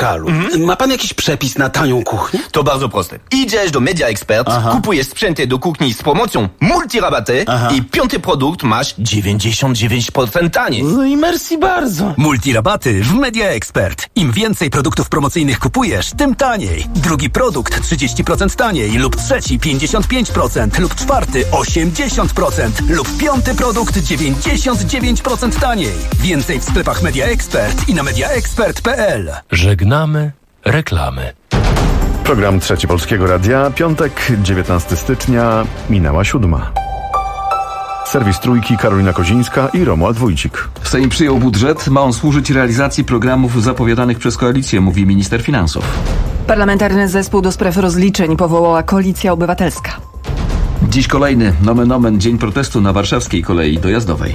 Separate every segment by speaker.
Speaker 1: lokalu. Ma pan jakiś przepis na tanią kuchnię?
Speaker 2: To bardzo proste. Idziesz do Media Expert, kupujesz sprzęty do kuchni z promocją multirabaty i piąty produkt masz 99% taniej.
Speaker 1: No i merci bardzo.
Speaker 3: Multirabaty w Media Expert. Im więcej produktów promocyjnych kupujesz, tym taniej. Drugi produkt 30% taniej lub trzeci 55% lub czwarty 80% lub piąty produkt 99% taniej. Więcej w sklepach Media Expert i na mediaexpert.pl.
Speaker 4: Żegnamy reklamy.
Speaker 5: Program Trzeci Polskiego Radia. Piątek, 19 stycznia, minęła 7. Serwis Trójki, Karolina Kozińska i Romuald Wójcik.
Speaker 6: Sejm przyjął budżet. Ma on służyć realizacji programów zapowiadanych przez koalicję, mówi minister finansów.
Speaker 7: Parlamentarny Zespół do Spraw Rozliczeń powołała Koalicja Obywatelska.
Speaker 6: Dziś kolejny nomen omen dzień protestu na warszawskiej kolei dojazdowej.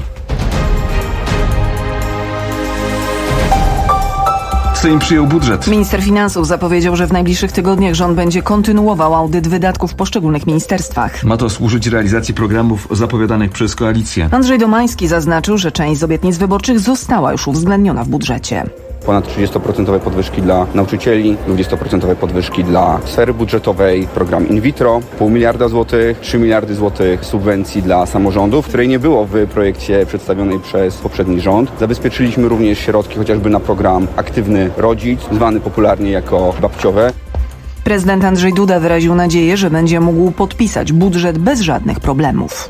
Speaker 6: Sejm przyjął budżet.
Speaker 7: Minister finansów zapowiedział, że w najbliższych tygodniach rząd będzie kontynuował audyt wydatków w poszczególnych ministerstwach.
Speaker 6: Ma to służyć realizacji programów zapowiadanych przez koalicję.
Speaker 7: Andrzej Domański zaznaczył, że część z obietnic wyborczych została już uwzględniona w budżecie.
Speaker 8: Ponad 30% podwyżki dla nauczycieli, 20% podwyżki dla sfery budżetowej, program in vitro, 0,5 miliarda złotych, 3 miliardy złotych subwencji dla samorządów, której nie było w projekcie przedstawionej przez poprzedni rząd. Zabezpieczyliśmy również środki chociażby na program Aktywny Rodzic, zwany popularnie jako babciowe.
Speaker 7: Prezydent Andrzej Duda wyraził nadzieję, że będzie mógł podpisać budżet bez żadnych problemów.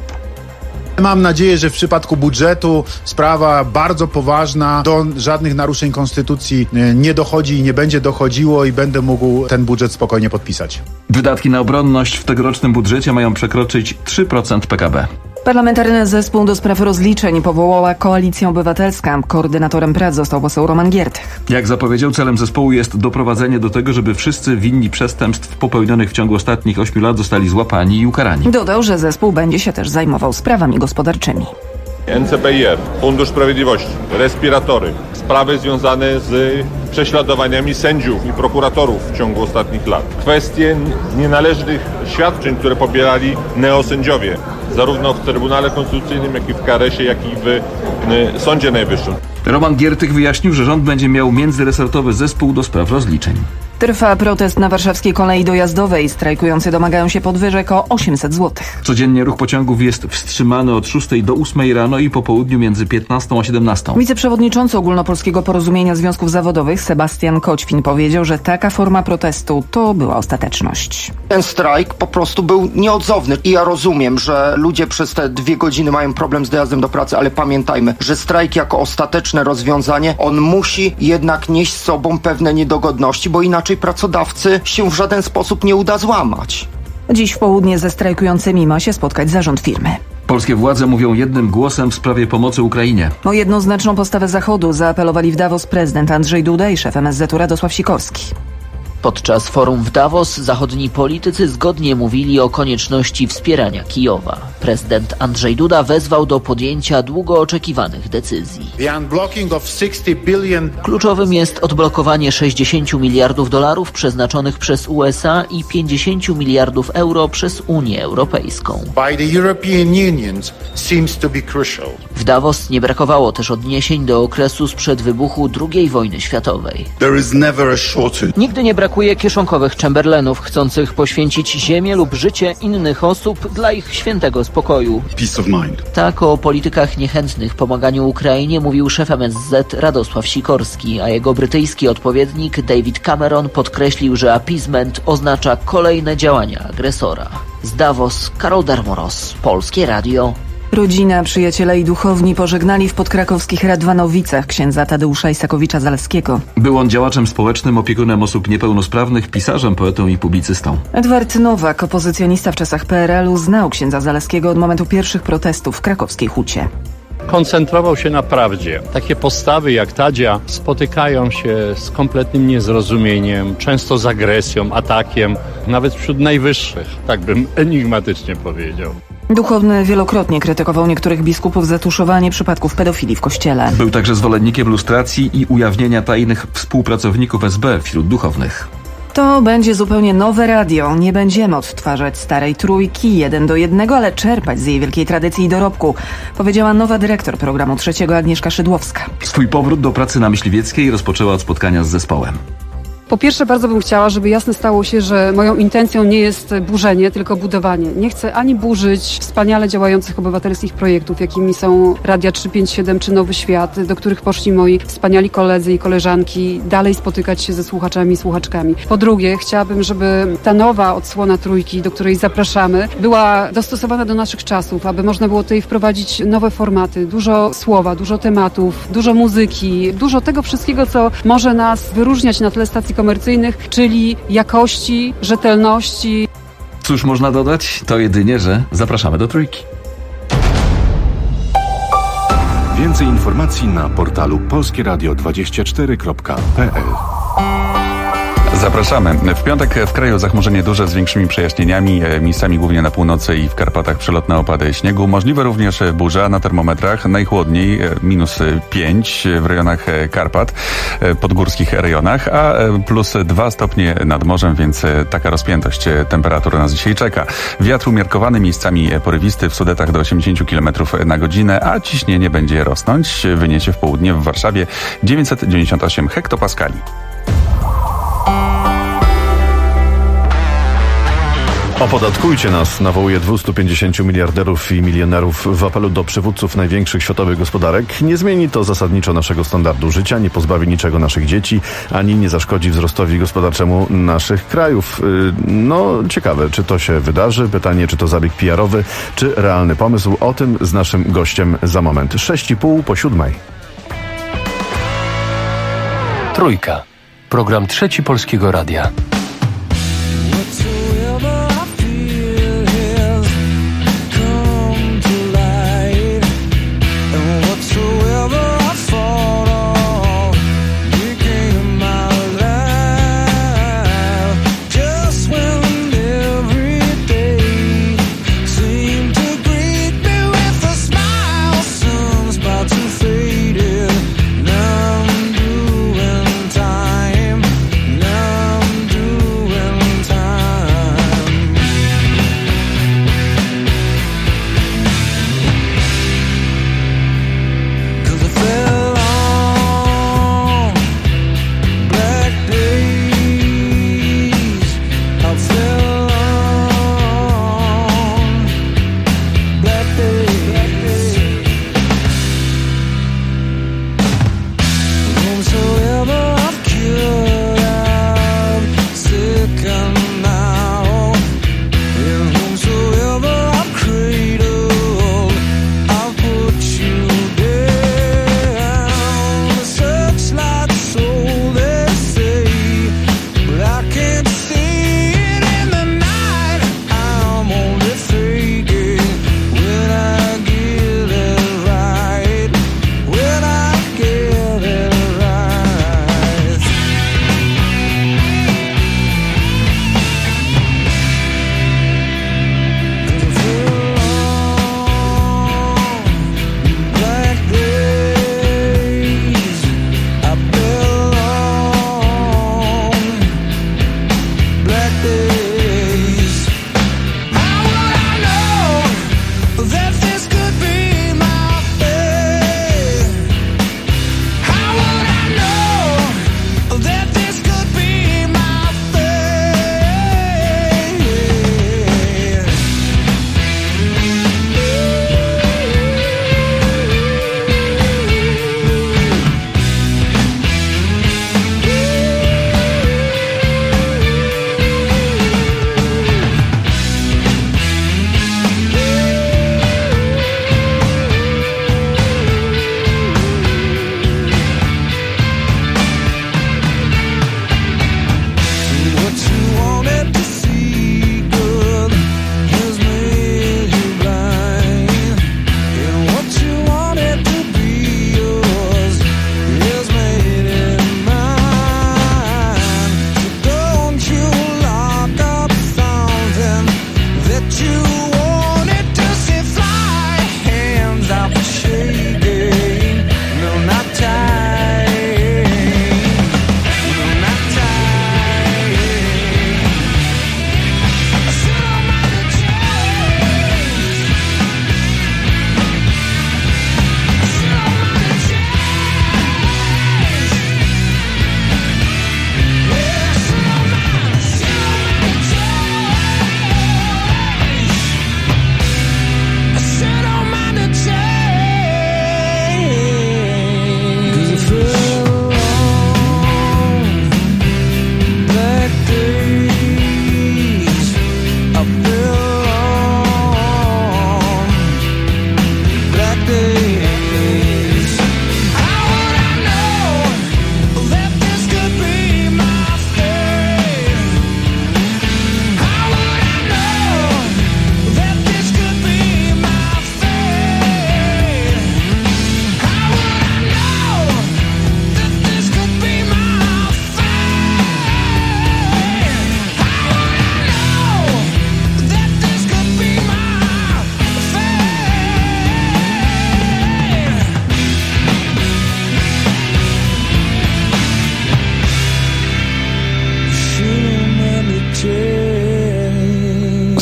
Speaker 9: Mam nadzieję, że w przypadku budżetu sprawa bardzo poważna, do żadnych naruszeń konstytucji nie dochodzi i nie będzie dochodziło i będę mógł ten budżet spokojnie podpisać.
Speaker 6: Wydatki na obronność w tegorocznym budżecie mają przekroczyć 3% PKB.
Speaker 7: Parlamentarny Zespół do Spraw Rozliczeń powołała Koalicja Obywatelska. Koordynatorem prac został poseł Roman Giertych.
Speaker 6: Jak zapowiedział, celem zespołu jest doprowadzenie do tego, żeby wszyscy winni przestępstw popełnionych w ciągu ostatnich 8 lat zostali złapani i ukarani.
Speaker 7: Dodał, że zespół będzie się też zajmował sprawami gospodarczymi.
Speaker 10: NCBR, Fundusz Sprawiedliwości, respiratory, sprawy związane z prześladowaniami sędziów i prokuratorów w ciągu ostatnich lat. Kwestie nienależnych świadczeń, które pobierali neosędziowie, zarówno w Trybunale Konstytucyjnym, jak i w KRS-ie, jak i w Sądzie Najwyższym.
Speaker 6: Roman Giertych wyjaśnił, że rząd będzie miał międzyresortowy zespół do spraw rozliczeń.
Speaker 7: Trwa protest na warszawskiej kolei dojazdowej. Strajkujący domagają się podwyżek o 800 zł.
Speaker 6: Codziennie ruch pociągów jest wstrzymany od 6 do 8 rano i po południu między 15 a 17.
Speaker 7: Wiceprzewodniczący Ogólnopolskiego Porozumienia Związków Zawodowych Sebastian Koćwin powiedział, że taka forma protestu to była ostateczność.
Speaker 11: Ten strajk po prostu był nieodzowny i ja rozumiem, że ludzie przez te 2 godziny mają problem z dojazdem do pracy, ale pamiętajmy, że strajk jako ostateczne rozwiązanie, on musi jednak nieść z sobą pewne niedogodności, bo inaczej pracodawcy się w żaden sposób nie uda złamać.
Speaker 7: Dziś w południe ze strajkującymi ma się spotkać zarząd firmy.
Speaker 6: Polskie władze mówią jednym głosem w sprawie pomocy Ukrainie.
Speaker 7: O jednoznaczną postawę Zachodu zaapelowali w Davos prezydent Andrzej Duda i szef MSZ-u Radosław Sikorski.
Speaker 12: Podczas forum w Davos zachodni politycy zgodnie mówili o konieczności wspierania Kijowa. Prezydent Andrzej Duda wezwał do podjęcia długo oczekiwanych decyzji. Kluczowym jest odblokowanie 60 miliardów dolarów przeznaczonych przez USA i 50 miliardów euro przez Unię Europejską. W Davos nie brakowało też odniesień do okresu sprzed wybuchu II wojny światowej. Nigdy nie brakuje kieszonkowych Chamberlainów chcących poświęcić ziemię lub życie innych osób dla ich świętego spokoju. Tak o politykach niechętnych pomaganiu Ukrainie mówił szef MSZ Radosław Sikorski, a jego brytyjski odpowiednik David Cameron podkreślił, że appeasement oznacza kolejne działania agresora. Z Davos, Karol Darmoros, Polskie Radio.
Speaker 7: Rodzina, przyjaciele i duchowni pożegnali w podkrakowskich Radwanowicach księdza Tadeusza Isakowicza-Zaleskiego.
Speaker 6: Był on działaczem społecznym, opiekunem osób niepełnosprawnych, pisarzem, poetą i publicystą.
Speaker 7: Edward Nowak, opozycjonista w czasach PRL-u, znał księdza Zaleskiego od momentu pierwszych protestów w krakowskiej Hucie.
Speaker 13: Koncentrował się na prawdzie. Takie postawy jak Tadzia spotykają się z kompletnym niezrozumieniem, często z agresją, atakiem, nawet wśród najwyższych, tak bym enigmatycznie powiedział.
Speaker 7: Duchowny wielokrotnie krytykował niektórych biskupów za tuszowanie przypadków pedofilii w kościele.
Speaker 6: Był także zwolennikiem lustracji i ujawnienia tajnych współpracowników SB wśród duchownych.
Speaker 7: To będzie zupełnie nowe radio. Nie będziemy odtwarzać starej trójki 1:1, ale czerpać z jej wielkiej tradycji i dorobku, powiedziała nowa dyrektor programu trzeciego Agnieszka Szydłowska.
Speaker 6: Swój powrót do pracy na Myśliwieckiej rozpoczęła od spotkania z zespołem.
Speaker 14: Po pierwsze, bardzo bym chciała, żeby jasne stało się, że moją intencją nie jest burzenie, tylko budowanie. Nie chcę ani burzyć wspaniale działających obywatelskich projektów, jakimi są Radia 357 czy Nowy Świat, do których poszli moi wspaniali koledzy i koleżanki, dalej spotykać się ze słuchaczami i słuchaczkami. Po drugie, chciałabym, żeby ta nowa odsłona trójki, do której zapraszamy, była dostosowana do naszych czasów, aby można było tutaj wprowadzić nowe formaty, dużo słowa, dużo tematów, dużo muzyki, dużo tego wszystkiego, co może nas wyróżniać na tle stacji komercyjnych, czyli jakości, rzetelności.
Speaker 6: Cóż można dodać? To jedynie, że zapraszamy do trójki.
Speaker 5: Więcej informacji na portalu polskieradio24.pl.
Speaker 15: Zapraszamy. W piątek w kraju zachmurzenie duże z większymi przejaśnieniami, miejscami głównie na północy i w Karpatach przelotne opady śniegu. Możliwe również burza na termometrach. Najchłodniej -5 w rejonach Karpat, podgórskich rejonach, a +2 stopnie nad morzem, więc taka rozpiętość temperatur nas dzisiaj czeka. Wiatr umiarkowany, miejscami porywisty, w Sudetach do 80 km na godzinę, a ciśnienie będzie rosnąć. Wyniesie w południe w Warszawie 998 hektopaskali.
Speaker 5: Opodatkujcie nas, nawołuje 250 miliarderów i milionerów w apelu do przywódców największych światowych gospodarek. Nie zmieni to zasadniczo naszego standardu życia, nie pozbawi niczego naszych dzieci, ani nie zaszkodzi wzrostowi gospodarczemu naszych krajów. No, ciekawe, czy to się wydarzy. Pytanie, czy to zabieg PR-owy, czy realny pomysł. O tym z naszym gościem za moment. 6:30 po 7:00.
Speaker 4: Trójka. Program Trzeci Polskiego Radia.
Speaker 16: Now I'm doing time. Now I'm doing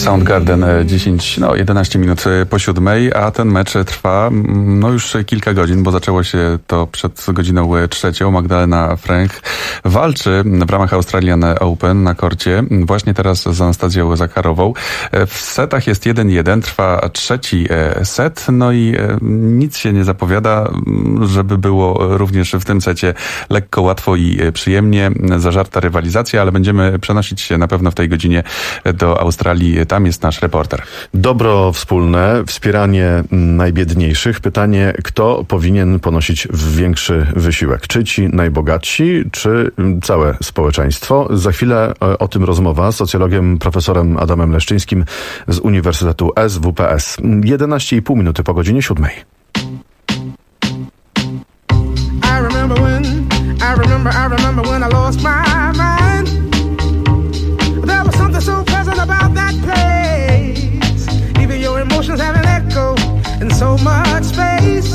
Speaker 15: Soundgarden 11 minut po 7, a ten mecz trwa już kilka godzin, bo zaczęło się to przed godziną 3. Magdalena Fręch walczy w ramach Australian Open na korcie właśnie teraz z Anastazją Zacharową. W setach jest 1-1, trwa 3. set, i nic się nie zapowiada, żeby było również w tym secie lekko, łatwo i przyjemnie. Zażarta rywalizacja, ale będziemy przenosić się na pewno w tej godzinie do Australii. Tam jest nasz reporter.
Speaker 5: Dobro wspólne, wspieranie najbiedniejszych. Pytanie, kto powinien ponosić większy wysiłek? Czy ci najbogatsi, czy całe społeczeństwo? Za chwilę o tym rozmowa z socjologiem profesorem Adamem Leszczyńskim z Uniwersytetu SWPS. 11,5 minuty po godzinie 7.
Speaker 16: I remember when I lost my mind. There was something so pleasant about that place. Even your emotions have an echo in so much space.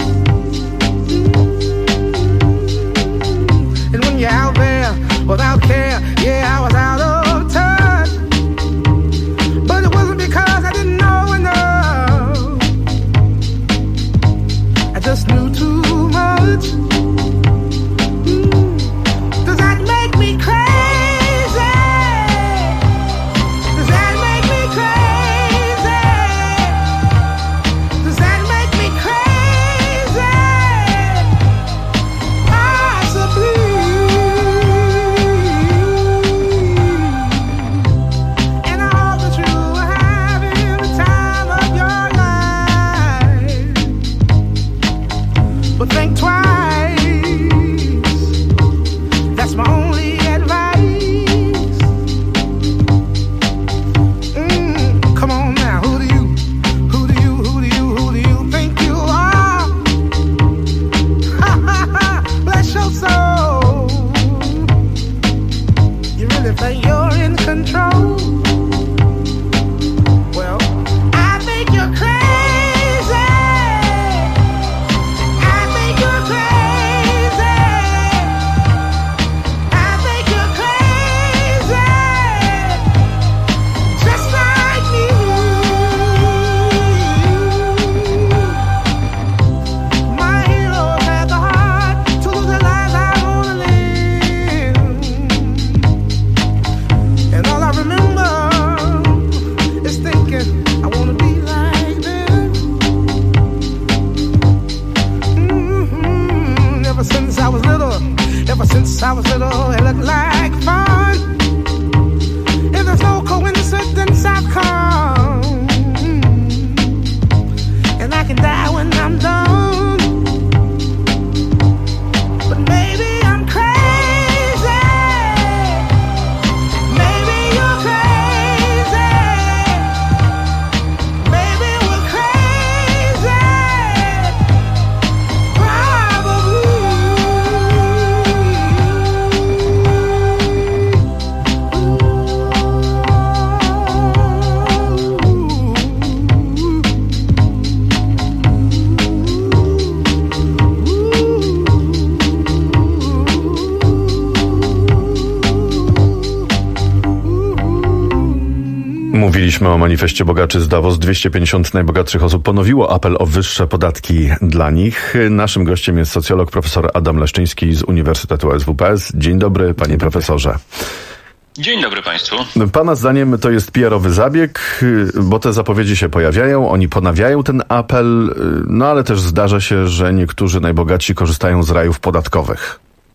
Speaker 16: And when you're out there without care, yeah, I was out of touch. But it wasn't because I didn't know enough. I just knew too much.
Speaker 5: Mówiliśmy o manifestie bogaczy z Davos. 250 najbogatszych osób ponowiło apel o wyższe podatki dla nich. Naszym gościem jest socjolog profesor Adam Leszczyński z Uniwersytetu SWPS. Dzień dobry, panie profesorze.
Speaker 17: Dzień dobry państwu.
Speaker 5: Pana zdaniem to jest PR-owy zabieg, bo te zapowiedzi się pojawiają, oni ponawiają ten apel, ale też zdarza się, że niektórzy najbogatsi korzystają z rajów podatkowych.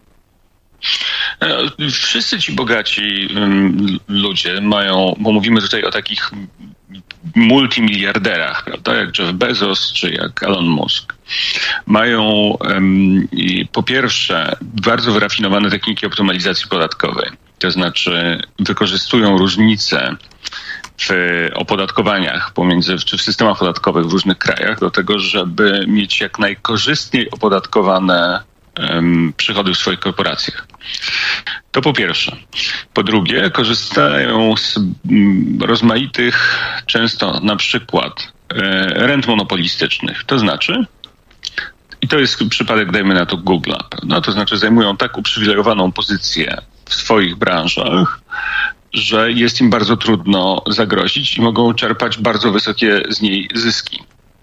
Speaker 17: Wszyscy ci bogaci ludzie mają, bo mówimy tutaj o takich multimiliarderach, prawda, jak Jeff Bezos czy jak Elon Musk, mają po pierwsze bardzo wyrafinowane techniki optymalizacji podatkowej. To znaczy wykorzystują różnice w opodatkowaniach czy w systemach podatkowych w różnych krajach do tego, żeby mieć jak najkorzystniej opodatkowane przychody w swoich korporacjach. To po pierwsze. Po drugie, korzystają z rozmaitych, często na przykład rent monopolistycznych. To znaczy, i to jest przypadek, dajmy na to Google'a, to znaczy zajmują tak uprzywilejowaną pozycję w swoich branżach, że jest im bardzo trudno zagrozić i mogą czerpać bardzo wysokie z niej zyski.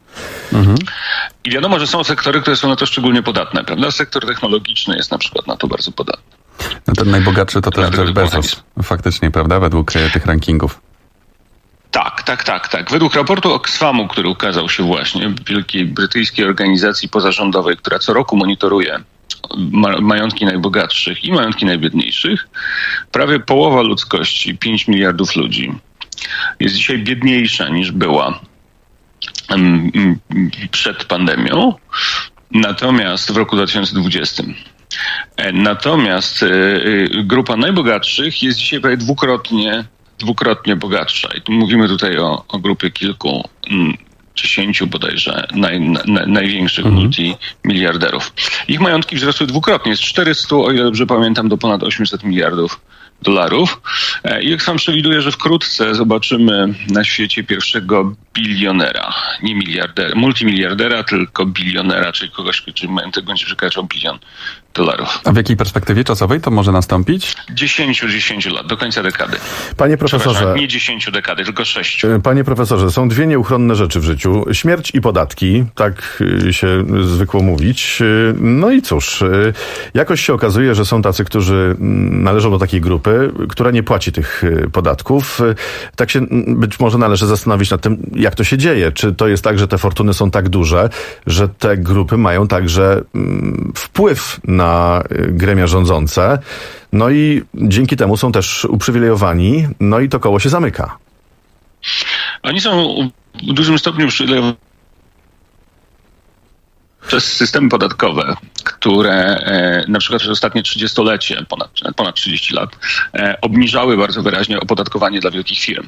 Speaker 17: I wiadomo, że są sektory, które są na to szczególnie podatne, prawda? Sektor technologiczny jest na przykład na to bardzo podatny.
Speaker 15: No ten najbogatszy to też Jeff Bezos. Faktycznie, prawda? Według tych rankingów.
Speaker 17: Tak. Według raportu Oxfamu, który ukazał się właśnie, wielkiej brytyjskiej organizacji pozarządowej, która co roku monitoruje majątki najbogatszych i majątki najbiedniejszych, prawie połowa ludzkości, 5 miliardów ludzi, jest dzisiaj biedniejsza niż była przed pandemią, natomiast w roku 2020. Natomiast grupa najbogatszych jest dzisiaj prawie dwukrotnie bogatsza. I tu mówimy tutaj o grupie kilkudziesięciu bodajże największych multimiliarderów. Ich majątki wzrosły dwukrotnie, z 400, o ile dobrze pamiętam, do ponad 800 miliardów dolarów. I Oxfam przewiduje, że wkrótce zobaczymy na świecie pierwszego bilionera, nie multimiliardera, tylko bilionera, czyli kogoś, który majątek będzie przekraczał $1 bilion.
Speaker 15: A w jakiej perspektywie czasowej to może nastąpić?
Speaker 17: 10 lat, do końca dekady.
Speaker 5: Panie profesorze,
Speaker 17: nie 10 dekady, tylko 6.
Speaker 5: Panie profesorze, są dwie nieuchronne rzeczy w życiu. Śmierć i podatki, tak się zwykło mówić. No i cóż, jakoś się okazuje, że są tacy, którzy należą do takiej grupy, która nie płaci tych podatków. Tak się być może należy zastanowić nad tym, jak to się dzieje. Czy to jest tak, że te fortuny są tak duże, że te grupy mają także wpływ na gremia rządzące, no i dzięki temu są też uprzywilejowani, no i to koło się zamyka.
Speaker 17: Oni są w dużym stopniu uprzywilejowani przez systemy podatkowe, które na przykład przez ostatnie 30-lecie, ponad 30 lat, obniżały bardzo wyraźnie opodatkowanie dla wielkich firm.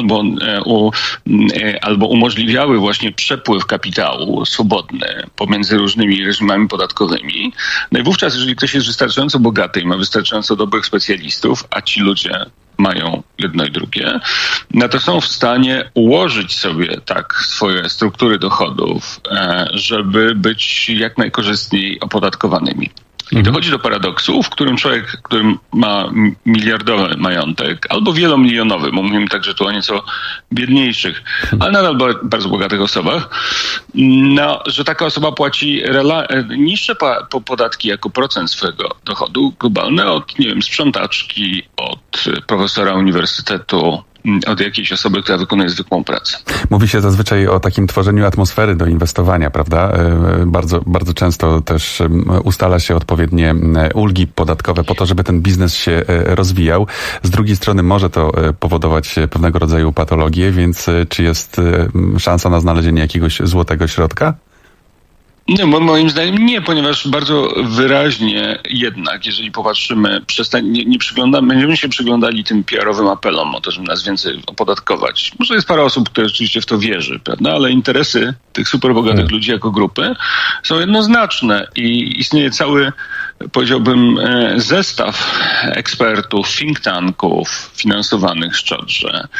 Speaker 17: Albo umożliwiały właśnie przepływ kapitału swobodny pomiędzy różnymi reżimami podatkowymi. No i wówczas, jeżeli ktoś jest wystarczająco bogaty i ma wystarczająco dobrych specjalistów, a ci ludzie mają jedno i drugie, no to są w stanie ułożyć sobie tak swoje struktury dochodów, żeby być jak najkorzystniej opodatkowanymi. I dochodzi do paradoksu, w którym człowiek, który ma miliardowy majątek, albo wielomilionowy, bo mówimy także tu o nieco biedniejszych, ale nadal bardzo bogatych osobach, no, że taka osoba płaci niższe podatki jako procent swojego dochodu globalne od, nie wiem, sprzątaczki, od profesora uniwersytetu, od jakiejś osoby, która wykonuje zwykłą pracę.
Speaker 15: Mówi się zazwyczaj o takim tworzeniu atmosfery do inwestowania, prawda? Bardzo, bardzo często też ustala się odpowiednie ulgi podatkowe po to, żeby ten biznes się rozwijał. Z drugiej strony może to powodować pewnego rodzaju patologię, więc czy jest szansa na znalezienie jakiegoś złotego środka?
Speaker 17: Nie, moim zdaniem nie, ponieważ bardzo wyraźnie jednak, jeżeli popatrzymy, będziemy się przyglądali tym PR-owym apelom o to, żeby nas więcej opodatkować. Może jest parę osób, które rzeczywiście w to wierzy, prawda? Ale interesy tych superbogatych ludzi jako grupy są jednoznaczne i istnieje cały, powiedziałbym, zestaw ekspertów, think tanków finansowanych szczodrze.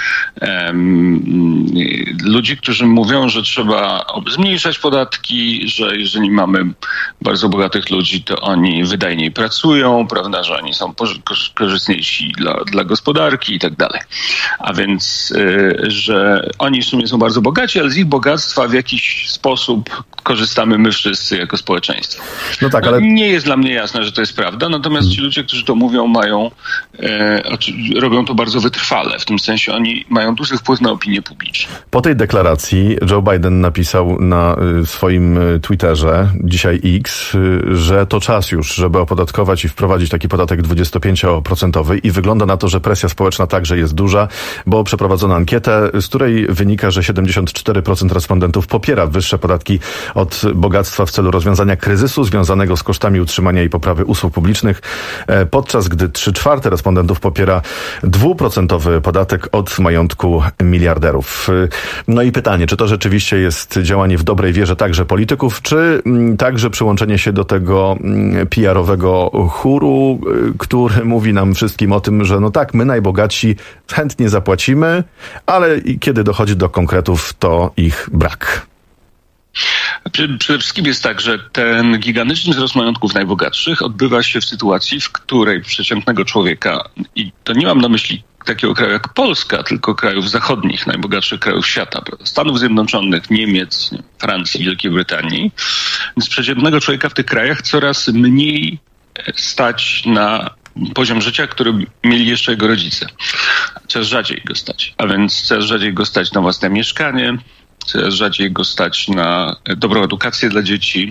Speaker 17: Ludzi, którzy mówią, że trzeba zmniejszać podatki, że jeżeli mamy bardzo bogatych ludzi, to oni wydajniej pracują, prawda, że oni są korzystniejsi dla gospodarki i tak dalej. A więc, że oni w sumie są bardzo bogaci, ale z ich bogactwa w jakiś sposób korzystamy my wszyscy jako społeczeństwo.
Speaker 5: No tak, ale
Speaker 17: nie jest dla mnie jasne, że to jest prawda, natomiast ci ludzie, którzy to mówią, robią to bardzo wytrwale. W tym sensie oni mają duży wpływ na opinię publiczną.
Speaker 5: Po tej deklaracji Joe Biden napisał na swoim Twitterze, dzisiaj X, że to czas już, żeby opodatkować i wprowadzić taki podatek 25% i wygląda na to, że presja społeczna także jest duża, bo przeprowadzono ankietę, z której wynika, że 74% respondentów popiera wyższe podatki od bogactwa w celu rozwiązania kryzysu związanego z kosztami utrzymania i poprawy usług publicznych, podczas gdy 3/4 respondentów popiera 2% podatek od majątku miliarderów. No i pytanie, czy to rzeczywiście jest działanie w dobrej wierze także polityków, czy także przyłączenie się do tego PR-owego chóru, który mówi nam wszystkim o tym, że no tak, my najbogatsi chętnie zapłacimy, ale kiedy dochodzi do konkretów, to ich brak.
Speaker 17: Przede wszystkim jest tak, że ten gigantyczny wzrost majątków najbogatszych odbywa się w sytuacji, w której przeciętnego człowieka, i to nie mam na myśli takiego kraju jak Polska, tylko krajów zachodnich, najbogatszych krajów świata, Stanów Zjednoczonych, Niemiec, Francji, Wielkiej Brytanii. Więc przeciętnego człowieka w tych krajach coraz mniej stać na poziom życia, który mieli jeszcze jego rodzice. Coraz rzadziej go stać. A więc coraz rzadziej go stać na własne mieszkanie, coraz rzadziej go stać na dobrą edukację dla dzieci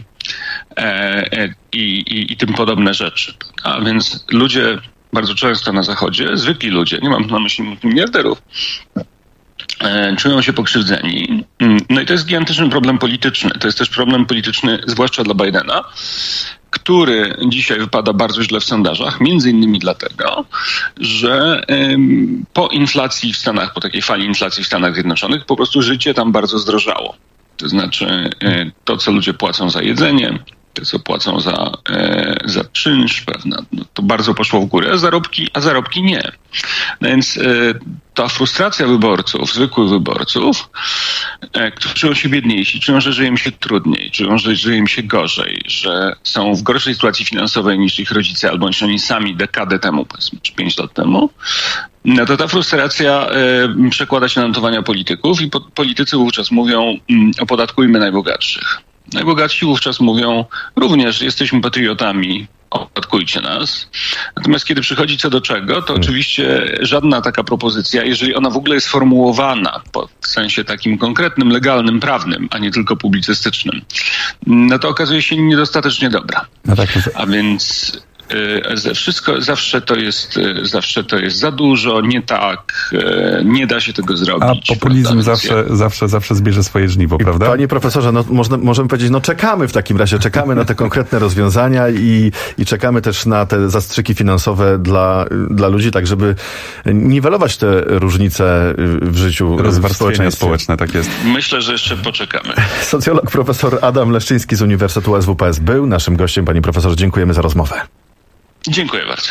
Speaker 17: i tym podobne rzeczy. A więc ludzie bardzo często na Zachodzie, zwykli ludzie, nie mam na myśli multimiliarderów, czują się pokrzywdzeni. No i to jest gigantyczny problem polityczny. To jest też problem polityczny, zwłaszcza dla Bidena, który dzisiaj wypada bardzo źle w sondażach, między innymi dlatego, że po inflacji w Stanach, po takiej fali inflacji w Stanach Zjednoczonych, po prostu życie tam bardzo zdrożało. To znaczy to, co ludzie płacą za jedzenie, to, co płacą za czynsz, prawda, no to bardzo poszło w górę, a zarobki nie. No więc ta frustracja wyborców, zwykłych wyborców, którzy czują się biedniejsi, czują, że żyje im się trudniej, czują, że żyje im się gorzej, że są w gorszej sytuacji finansowej niż ich rodzice, albo niż oni sami dekadę temu, powiedzmy, czy 5 lat temu, no to ta frustracja przekłada się na notowania polityków i politycy wówczas mówią, opodatkujmy najbogatszych. Najbogatsi wówczas mówią również, jesteśmy patriotami, opodatkujcie nas. Natomiast kiedy przychodzi co do czego, to oczywiście żadna taka propozycja, jeżeli ona w ogóle jest formułowana w sensie takim konkretnym, legalnym, prawnym, a nie tylko publicystycznym, no to okazuje się niedostatecznie dobra. No tak. A więc wszystko, zawsze to jest za dużo, nie tak, nie da się tego zrobić.
Speaker 15: A populizm zawsze zbierze swoje żniwo, prawda?
Speaker 5: Panie profesorze, no możemy powiedzieć, no czekamy w takim razie, czekamy na te konkretne rozwiązania i czekamy też na te zastrzyki finansowe dla ludzi, tak żeby niwelować te różnice w życiu
Speaker 15: rozwarstwienia społeczne, tak jest.
Speaker 17: Myślę, że jeszcze poczekamy.
Speaker 5: Socjolog profesor Adam Leszczyński z Uniwersytetu SWPS był naszym gościem. Panie profesorze, dziękujemy za rozmowę.
Speaker 17: Dziękuję bardzo.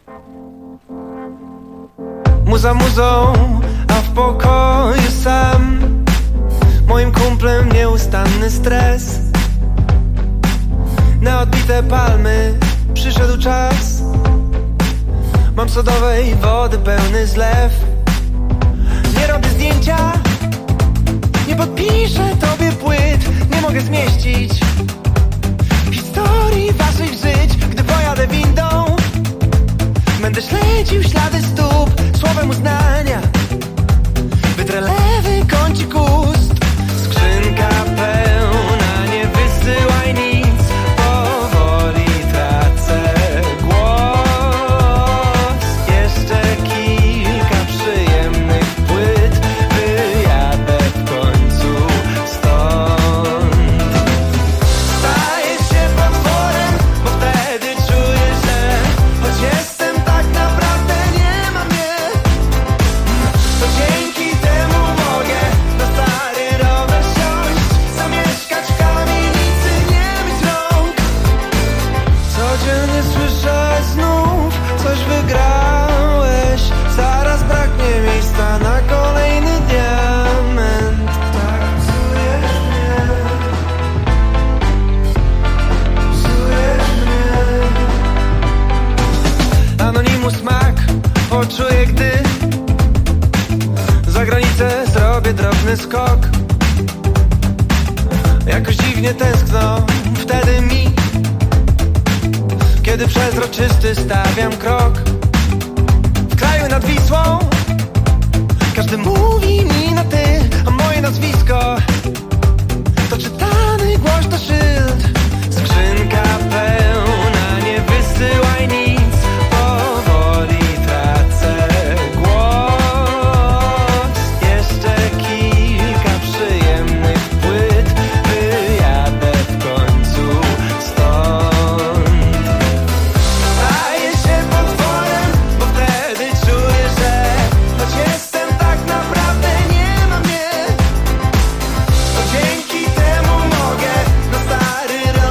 Speaker 16: Muza muzą, a w pokoju sam. Moim kumplem nieustanny stres. Na odbite palmy przyszedł czas. Mam sodowej wody pełny zlew. Nie robię zdjęcia, nie podpiszę tobie płyt. Nie mogę zmieścić historii waszych żyć. Gdy pojadę windą, będę śledził ślady stóp. Słowem uznania wytrę lewy kącik ust. Skrzynka pełna, nie wysyłaj nic. Powoli tracę głos. Jeszcze kilka przyjemnych płyt. Wyjadę w końcu stąd. Staję się potworem, bo wtedy czuję, że choć jestem tak naprawdę nie ma mnie, to dzięki temu mogę na stary rower siąść, zamieszkać w kamienicy, nie myć rąk. Codziennie słyszę znów, coś wygrałeś. Zaraz braknie miejsca na kolejny diament. Tak psujesz mnie, psujesz mnie. Anonimus smak poczuję, gdy za granicę zrobię drobny skok. Jakoś dziwnie tęskno wtedy mi, kiedy przezroczysty stawiam krok. W kraju nad Wisłą każdy mówi mi na ty, a moje nazwisko to czytany głośno szyld. Skrzynka pełna, nie wysyłaj nic. Powoli tracę głos. Jeszcze kilka przyjemnych płyt. Wyjadę w końcu stąd. Staję się potworem, bo wtedy czuję, że choć jestem tak naprawdę nie ma mnie, to dzięki temu mogę na stary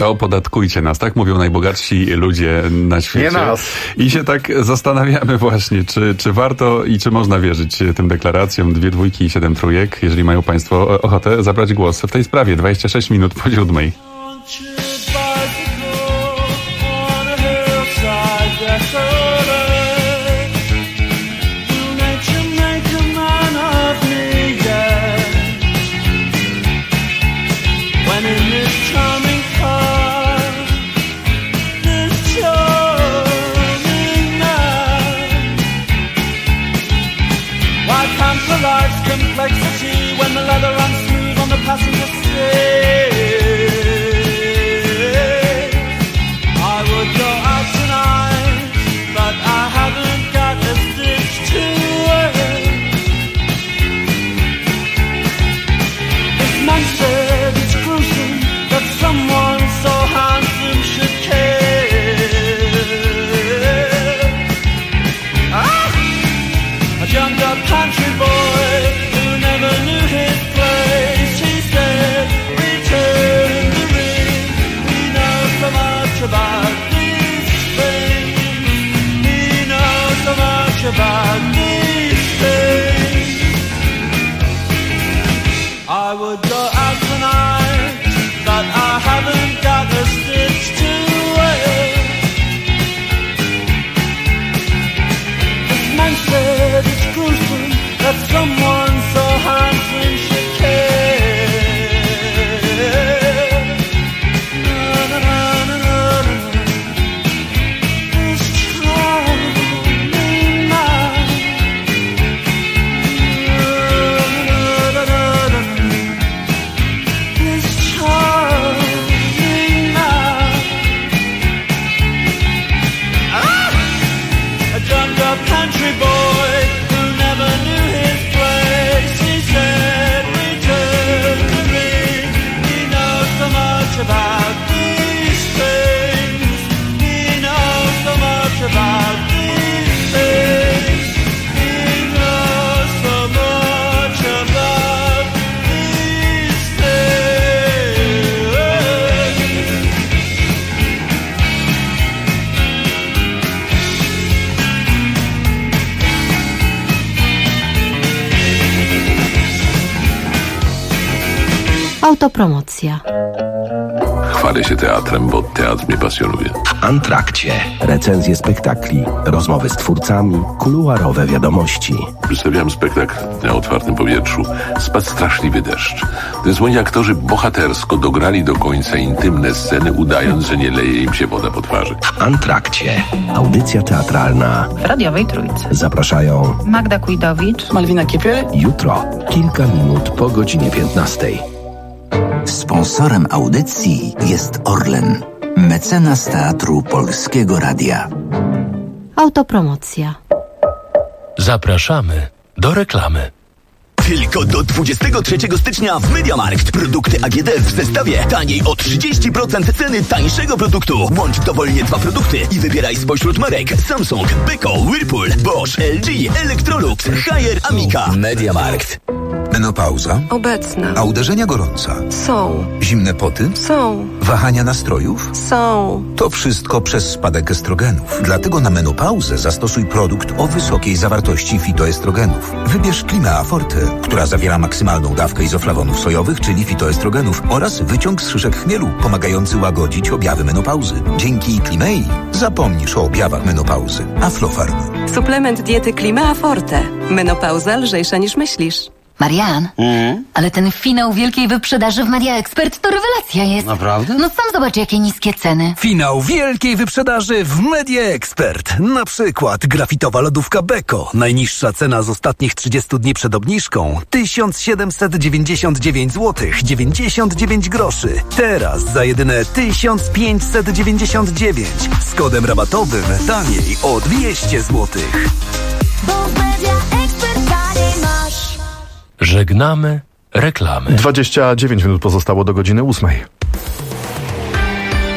Speaker 15: Opodatkujcie nas, tak mówią najbogatsi ludzie na świecie.
Speaker 5: Nie nas.
Speaker 15: I się tak zastanawiamy właśnie, czy warto i czy można wierzyć tym deklaracjom 2 dwójki i 7 trójek, jeżeli mają państwo ochotę zabrać głos w tej sprawie. 26 minut po 7.
Speaker 16: Complexity when the leather runs smooth on the passenger seat. I would go out tonight, but I haven't got a stitch to wear. This man said it's gruesome that someone so handsome should care. A jumped up country boy knew his place. He said, return the ring. He knows so much about these things. He knows so much about these things. I would go out tonight, but I haven't got a stitch to wear. This man said it's gruesome that someone so handsome should care. Na, na, na, na, na, na. This charming man. Na, na, na, na, na. This charming man. A jumped up country boy who never knew his place. He said, return the ring. He knows so much about these things. He knows so much about these things. He knows so much about these things.
Speaker 18: Autopromocja.
Speaker 19: Chwalę się teatrem, bo teatr mnie pasjonuje.
Speaker 20: W Antrakcie recenzje spektakli, rozmowy z twórcami, kuluarowe wiadomości.
Speaker 19: Przedstawiałem spektakl na otwartym powietrzu. Spadł straszliwy deszcz. Więc moi aktorzy bohatersko dograli do końca intymne sceny, udając, że nie leje im się woda po twarzy.
Speaker 20: W Antrakcie. Audycja teatralna
Speaker 21: w radiowej Trójce.
Speaker 20: Zapraszają
Speaker 21: Magda Kujdowicz, Malwina Kiepiel.
Speaker 20: Jutro, kilka minut po godzinie 15.
Speaker 22: Sponsorem audycji jest Orlen, mecenas Teatru Polskiego Radia.
Speaker 18: Autopromocja.
Speaker 4: Zapraszamy do reklamy.
Speaker 3: Tylko do 23 stycznia w MediaMarkt. Produkty AGD w zestawie taniej o 30% ceny tańszego produktu. Łącz dowolnie 2 produkty i wybieraj spośród marek Samsung, Beko, Whirlpool, Bosch, LG, Electrolux, Haier, Amica. MediaMarkt.
Speaker 23: Menopauza?
Speaker 21: Obecna.
Speaker 23: A uderzenia gorąca?
Speaker 21: Są.
Speaker 23: Zimne poty?
Speaker 21: Są.
Speaker 23: Wahania nastrojów?
Speaker 21: Są.
Speaker 23: To wszystko przez spadek estrogenów. Dlatego na menopauzę zastosuj produkt o wysokiej zawartości fitoestrogenów. Wybierz Klimea Forte, która zawiera maksymalną dawkę izoflawonów sojowych, czyli fitoestrogenów, oraz wyciąg z szyszek chmielu, pomagający łagodzić objawy menopauzy. Dzięki Klimei zapomnisz o objawach menopauzy. Aflofarm.
Speaker 21: Suplement diety Klimea Forte. Menopauza lżejsza niż myślisz.
Speaker 18: Marian, ale ten finał wielkiej wyprzedaży w Media Expert to rewelacja jest.
Speaker 1: Naprawdę?
Speaker 18: No sam zobacz, jakie niskie ceny.
Speaker 3: Finał wielkiej wyprzedaży w Media Expert. Na przykład grafitowa lodówka Beko. Najniższa cena z ostatnich 30 dni przed obniżką 1799 zł 99 groszy. Teraz za jedyne 1599 z kodem rabatowym taniej o 200 zł.
Speaker 16: Bo w Media Expert taniej masz.
Speaker 4: Żegnamy reklamy.
Speaker 5: 29 minut pozostało do godziny 8.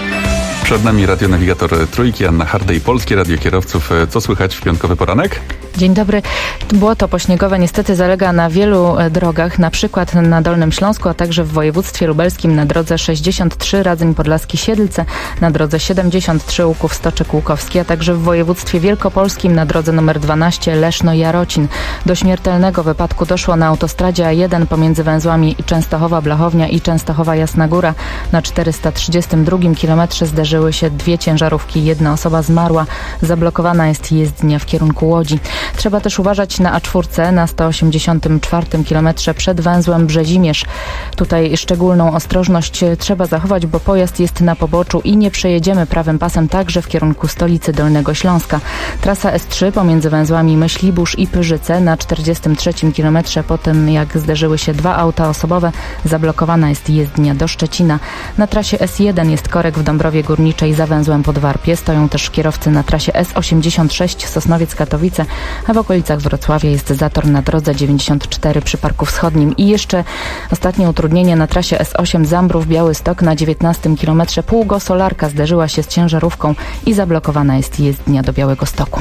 Speaker 15: Przed nami radionawigator Trójki, Anna Hardej, Polskie Radio Kierowców. Co słychać w piątkowy poranek?
Speaker 2: Dzień dobry. Błoto pośniegowe niestety zalega na wielu drogach, na przykład na Dolnym Śląsku, a także w województwie lubelskim na drodze 63 Radzyń Podlaski-Siedlce, na drodze 73 Łuków-Stoczek Łukowski, a także w województwie wielkopolskim na drodze nr 12 Leszno-Jarocin. Do śmiertelnego wypadku doszło na autostradzie A1 pomiędzy węzłami Częstochowa-Blachownia i Częstochowa-Jasna Góra. Na 432 kilometrze zderzyły się dwie ciężarówki. Jedna osoba zmarła. Zablokowana jest jezdnia w kierunku Łodzi. Trzeba też uważać na A4 na 184 kilometrze przed węzłem Brzezimierz. Tutaj szczególną ostrożność trzeba zachować, bo pojazd jest na poboczu i nie przejedziemy prawym pasem także w kierunku stolicy Dolnego Śląska. Trasa S3 pomiędzy węzłami Myślibórz i Pyrzyce na 43 kilometrze po tym, jak zderzyły się dwa auta osobowe, zablokowana jest jezdnia do Szczecina. Na trasie S1 jest korek w Dąbrowie Górniczej za węzłem Podwarpie. Stoją też kierowcy na trasie S86 Sosnowiec-Katowice, a w okolicach Wrocławia jest zator na drodze 94 przy Parku Wschodnim. I jeszcze ostatnie utrudnienie na trasie S8 Zambrów-Białystok na 19 kilometrze Półgo-Solarka zderzyła się z ciężarówką i zablokowana jest jezdnia do Białegostoku.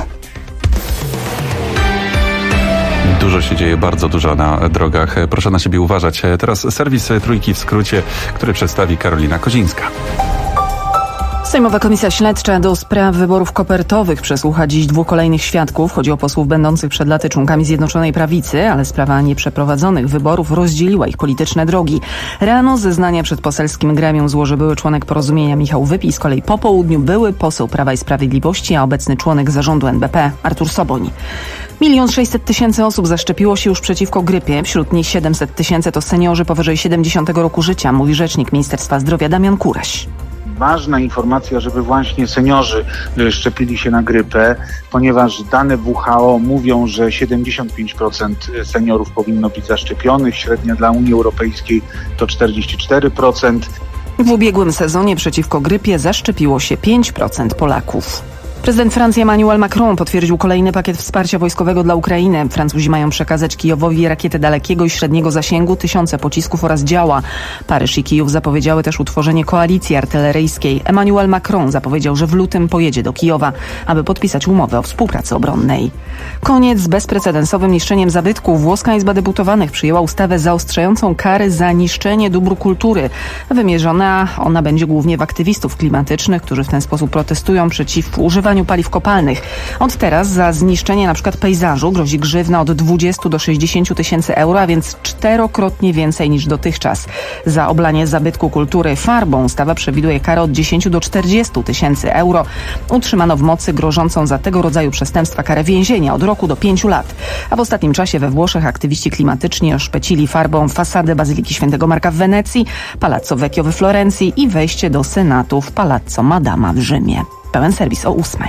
Speaker 15: Dużo się dzieje, bardzo dużo na drogach. Proszę na siebie uważać. Teraz serwis Trójki w skrócie, który przedstawi Karolina Kozińska.
Speaker 7: Sejmowa Komisja Śledcza do spraw wyborów kopertowych przesłucha dziś dwóch kolejnych świadków. Chodzi o posłów będących przed laty członkami Zjednoczonej Prawicy, ale sprawa nieprzeprowadzonych wyborów rozdzieliła ich polityczne drogi. Rano zeznania przed poselskim gremium złoży były członek Porozumienia Michał Wypij, z kolei po południu były poseł Prawa i Sprawiedliwości, a obecny członek zarządu NBP Artur Soboń. 1 600 000 osób zaszczepiło się już przeciwko grypie. Wśród nich 700 000 to seniorzy powyżej 70 roku życia, mówi rzecznik Ministerstwa Zdrowia Damian Kuraś.
Speaker 8: Ważna informacja, żeby właśnie seniorzy szczepili się na grypę, ponieważ dane WHO mówią, że 75% seniorów powinno być zaszczepionych, średnia dla Unii Europejskiej to 44%.
Speaker 7: W ubiegłym sezonie przeciwko grypie zaszczepiło się 5% Polaków. Prezydent Francji Emmanuel Macron potwierdził kolejny pakiet wsparcia wojskowego dla Ukrainy. Francuzi mają przekazać Kijowowi rakiety dalekiego i średniego zasięgu, tysiące pocisków oraz działa. Paryż i Kijów zapowiedziały też utworzenie koalicji artyleryjskiej. Emmanuel Macron zapowiedział, że w lutym pojedzie do Kijowa, aby podpisać umowę o współpracy obronnej. Koniec z bezprecedensowym niszczeniem zabytków. Włoska Izba Deputowanych przyjęła ustawę zaostrzającą kary za niszczenie dóbr kultury. Wymierzona ona będzie głównie w aktywistów klimatycznych, którzy w ten sposób protestują przeciw używaniu paliw kopalnych. Od teraz za zniszczenie np. pejzażu grozi grzywna od 20 do 60 tysięcy euro, a więc 4-krotnie więcej niż dotychczas. Za oblanie zabytku kultury farbą ustawa przewiduje karę od 10 do 40 tysięcy euro. Utrzymano w mocy grożącą za tego rodzaju przestępstwa karę więzienia od roku do 5 lat. A w ostatnim czasie we Włoszech aktywiści klimatyczni oszpecili farbą fasadę Bazyliki Świętego Marka w Wenecji, Palazzo Vecchio we Florencji i wejście do Senatu w Palazzo Madama w Rzymie. Pełen serwis o 8:00.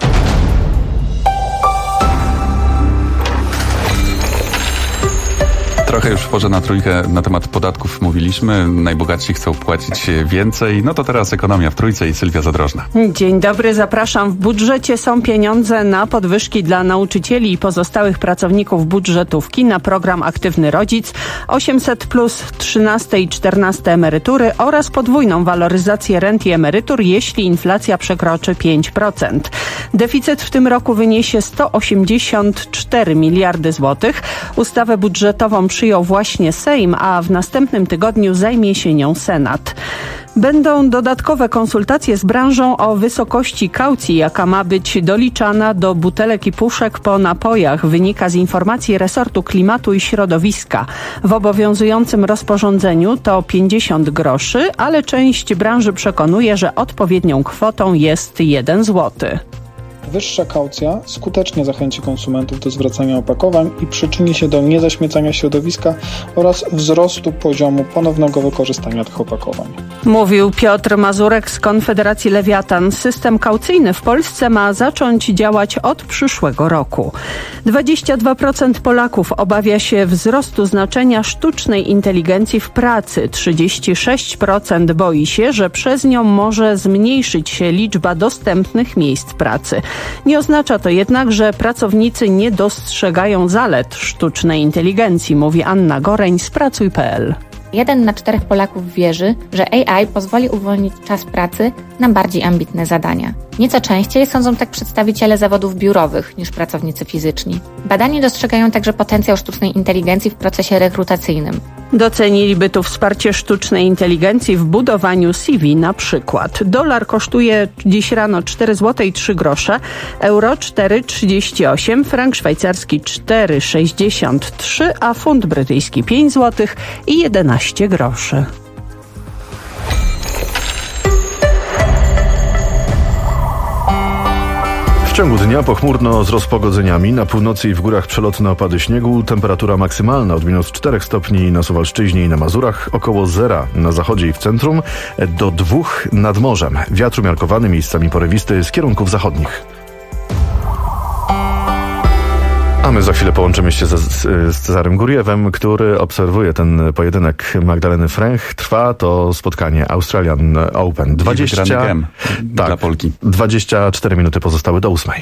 Speaker 15: Trochę już w porze na trójkę na temat podatków mówiliśmy. Najbogatsi chcą płacić więcej. No to teraz ekonomia w trójce i Sylwia Zadrożna.
Speaker 9: Dzień dobry, zapraszam. W budżecie są pieniądze na podwyżki dla nauczycieli i pozostałych pracowników budżetówki na program Aktywny Rodzic, 800 plus 13 i 14 emerytury oraz podwójną waloryzację rent i emerytur, jeśli inflacja przekroczy 5%. Deficyt w tym roku wyniesie 184 miliardy złotych. Ustawę budżetową przyjął właśnie Sejm, a w następnym tygodniu zajmie się nią Senat. Będą dodatkowe konsultacje z branżą o wysokości kaucji, jaka ma być doliczana do butelek i puszek po napojach, wynika z informacji resortu klimatu i środowiska. W obowiązującym rozporządzeniu to 50 groszy, ale część branży przekonuje, że odpowiednią kwotą jest 1 złoty.
Speaker 24: Wyższa kaucja skutecznie zachęci konsumentów do zwracania opakowań i przyczyni się do niezaśmiecania środowiska oraz wzrostu poziomu ponownego wykorzystania tych opakowań.
Speaker 9: Mówił Piotr Mazurek z Konfederacji Lewiatan. System kaucyjny w Polsce ma zacząć działać od przyszłego roku. 22% Polaków obawia się wzrostu znaczenia sztucznej inteligencji w pracy. 36% boi się, że przez nią może zmniejszyć się liczba dostępnych miejsc pracy. Nie oznacza to jednak, że pracownicy nie dostrzegają zalet sztucznej inteligencji, mówi Anna Goreń z Pracuj.pl.
Speaker 10: 1 na 4 Polaków wierzy, że AI pozwoli uwolnić czas pracy na bardziej ambitne zadania. Nieco częściej sądzą tak przedstawiciele zawodów biurowych niż pracownicy fizyczni. Badani dostrzegają także potencjał sztucznej inteligencji w procesie rekrutacyjnym.
Speaker 9: Doceniliby tu wsparcie sztucznej inteligencji w budowaniu CV na przykład. Dolar kosztuje dziś rano 4 zł i 3 grosze, euro 4,38, frank szwajcarski 4,63, a funt brytyjski 5 zł i 11 groszy.
Speaker 5: W ciągu dnia pochmurno z rozpogodzeniami. Na północy i w górach przelotne opady śniegu. Temperatura maksymalna od minus 4 stopni na Suwalszczyźnie i na Mazurach, około 0 na zachodzie i w centrum, do 2 nad morzem. Wiatr umiarkowany, miejscami porywisty z kierunków zachodnich. A my za chwilę połączymy się z Cezarym Gurjewem, który obserwuje ten pojedynek Magdaleny Fręch. Trwa to spotkanie Australian Open. 24 minuty pozostały do 8.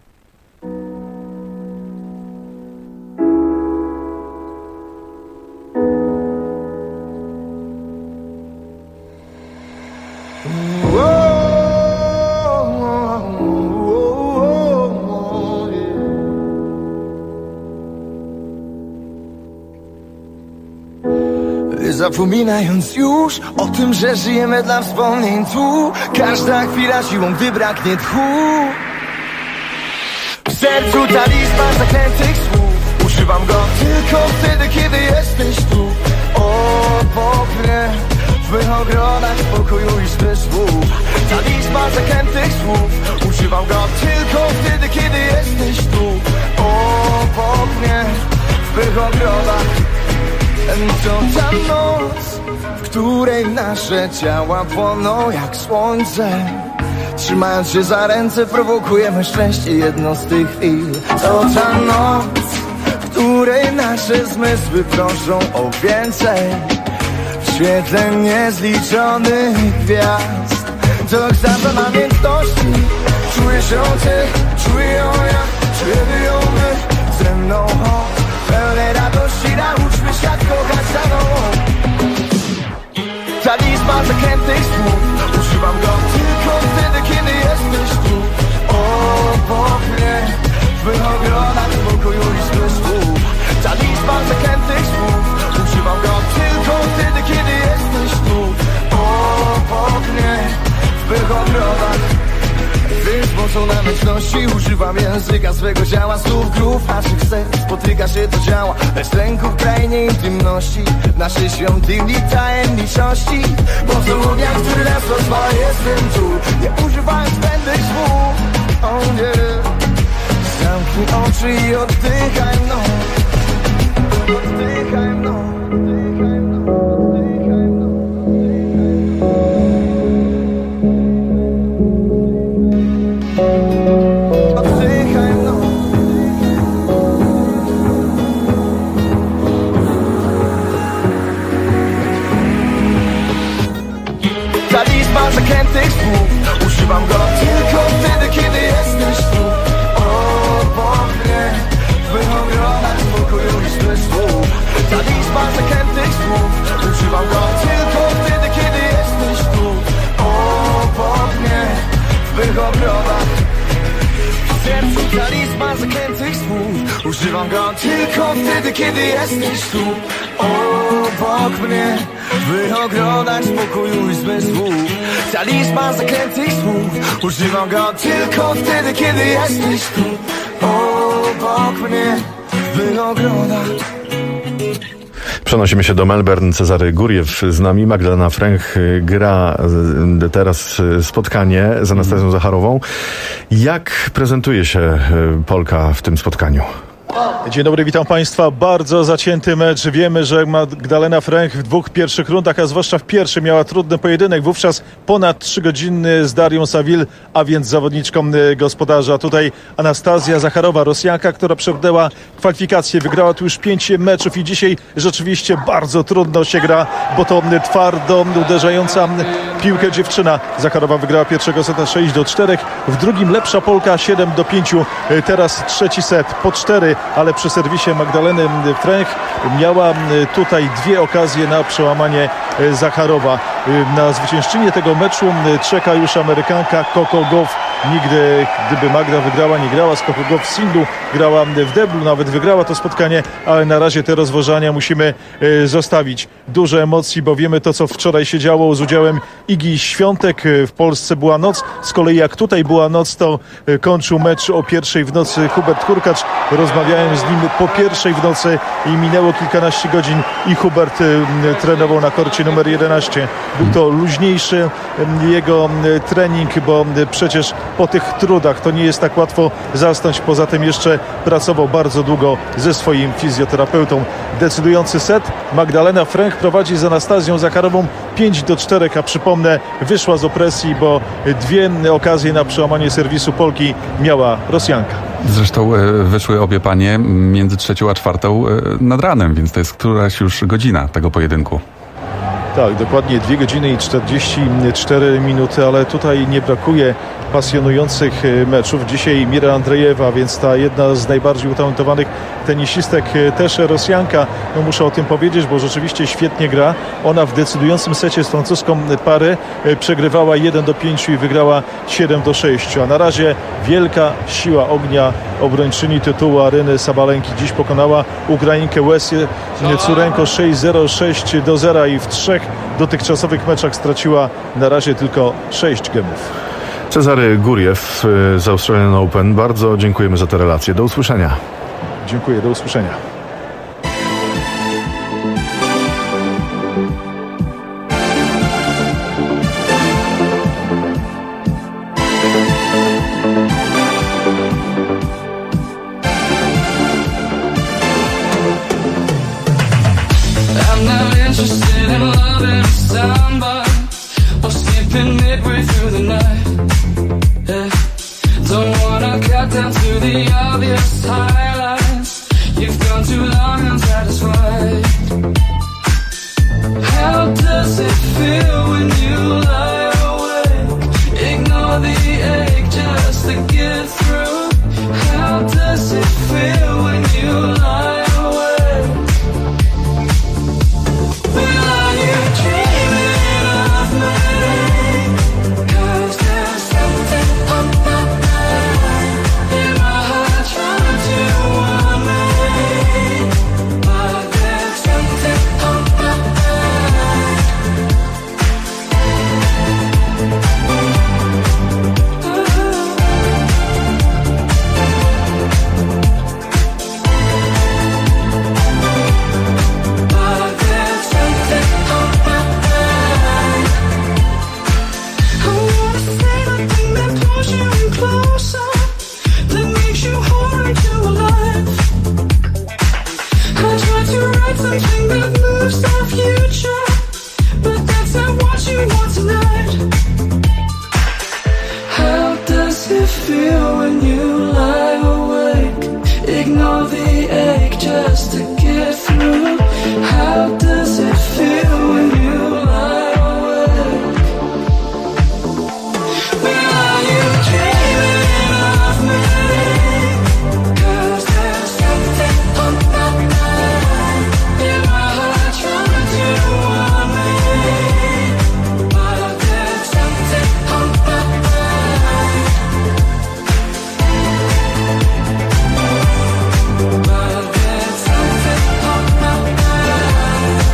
Speaker 11: Zapominając już o tym, że żyjemy dla wspomnień tu. Każda chwila siłą, gdy braknie tchu. W sercu talizman zaklętych słów. Używam go tylko wtedy, kiedy jesteś tu. Obok mnie, w mych ogrodach spokoju i zmysłu. Talizman zaklętych słów. Używam go tylko wtedy, kiedy jesteś tu. Obok mnie, w mych ogrodach. To ta noc, w której nasze ciała płoną jak słońce. Trzymając się za ręce prowokujemy szczęście, jedno z tych chwil. To ta noc, w której nasze zmysły proszą o więcej. W świetle niezliczonych gwiazd. To gzamba namiętności. Czujesz ją ty, czuję ją ja, czujemy ją my. Ze mną chodź, pełne radości, nauczmy świat kochać za nowo. Talizman zakrętych słów. Używam go tylko wtedy, kiedy jesteś tu. Obok mnie, w mych ogrodach spokoju i zmysłu. Talizman zakrętych słów. Używam go tylko wtedy, kiedy jesteś tu. Obok mnie, w mych ogrodach. Gdy zmocą na myślności, używam języka swego ciała. Słów grów naszych serc, spotyka się to działa. Bez lęku w krainie intymności, w naszej świątyni tajemniczości. Pocałunia, który nas rozwala, jestem tu. Nie używając zbędnych słów. Oh yeah. Zamknij oczy i oddychaj mną. Oddychaj mną. Zakrętych słów. Używam go tylko wtedy, kiedy jesteś tu. Obok mnie, w mych ogrodach spokoju i zmysłu. Talizman zakrętych słów. Używam go tylko wtedy, kiedy jesteś tu. Obok mnie, w mych ogrodach. W sercu talizman zakrętych słów. Używam go tylko wtedy, kiedy jesteś tu. Obok mnie, w mych ogrodach spokoju i zmysłu. Talizman zakrętych słów. Używam go tylko wtedy, kiedy jesteś tu. Obok mnie, w mych ogrodach.
Speaker 5: Przenosimy się do Melbourne. Cezary Gurjew z nami. Magdalena Fręch gra teraz spotkanie z Anastazją Zacharową. Jak prezentuje się Polka w tym spotkaniu?
Speaker 12: Dzień dobry, witam Państwa. Bardzo zacięty mecz. Wiemy, że Magdalena Fręch w 2 pierwszych rundach, a zwłaszcza w pierwszym, miała trudny pojedynek. Wówczas ponad 3-godzinny z Darią Saville, a więc zawodniczką gospodarza. Tutaj Anastazja Zacharowa, Rosjanka, która przebrnęła kwalifikacje. Wygrała tu już 5 meczów i dzisiaj rzeczywiście bardzo trudno się gra, bo to twardo uderzająca piłkę dziewczyna. Zacharowa wygrała pierwszego seta 6-4. W drugim lepsza Polka 7-5. Teraz trzeci set po 4, ale przy serwisie Magdaleny Fręch miała tutaj dwie okazje na przełamanie Zacharowa. Na zwyciężczynię tego meczu czeka już Amerykanka Coco Gauff. Nigdy, gdyby Magda wygrała, nie grała z Coco Gauff w singlu, grała w deblu, nawet wygrała to spotkanie, ale na razie te rozważania musimy zostawić. Dużo emocji, bo wiemy to, co wczoraj się działo z udziałem Igi Świątek. W Polsce była noc, z kolei jak tutaj była noc, to kończył mecz o 1:00 w nocy Hubert Hurkacz. Rozmawiałem z nim po 1:00 w nocy i minęło kilkanaście godzin i Hubert trenował na korcie numer 11. Był to luźniejszy jego trening, bo przecież po tych trudach to nie jest tak łatwo zasnąć. Poza tym jeszcze pracował bardzo długo ze swoim fizjoterapeutą. Decydujący set Magdalena Fręch prowadzi z Anastazją Zacharową 5-4, a przypomnę, wyszła z opresji, bo dwie okazje na przełamanie serwisu Polki miała Rosjanka.
Speaker 15: Zresztą wyszły obie panie między 3. a 4 nad ranem, więc to jest któraś już godzina tego pojedynku.
Speaker 12: Tak, dokładnie 2 godziny i 44 minuty, ale tutaj nie brakuje pasjonujących meczów. Dzisiaj Mira Andrejewa, więc ta jedna z najbardziej utalentowanych tenisistek, też Rosjanka. No muszę o tym powiedzieć, bo rzeczywiście świetnie gra. Ona w decydującym secie z francuską pary przegrywała 1-5 i wygrała 7-6. A na razie wielka siła ognia obrończyni tytułu Aryny Sabalenki. Dziś pokonała Ukrainkę Łesię Curenko 6-0, 6-0 i w 3 dotychczasowych meczach straciła na razie tylko 6 gemów.
Speaker 5: Cezary Guriew z Australian Open. Bardzo dziękujemy za tę relację. Do usłyszenia.
Speaker 12: Dziękuję, do usłyszenia.
Speaker 11: Down to the obvious highlights. You've gone too long unsatisfied. How does it feel when you lie awake? Ignore the ache just to get through. How does it feel when you lie awake? Well, are you dreaming of me? 'Cause there's something on my mind. In my heart trying to warn me, but there's something on my mind. But there's something on my mind. I wanna say the thing that pulls you in closer, that makes you hard to alive. I try to write something that moves our future, but that's not what you want tonight. How does it feel when you lie awake? Ignore the ache just to get through. How does it feel when you lie awake? Well, are you dreaming of me? 'Cause there's something on my mind. In my heart trying to warn me, but there's something on my mind. But there's something on my mind.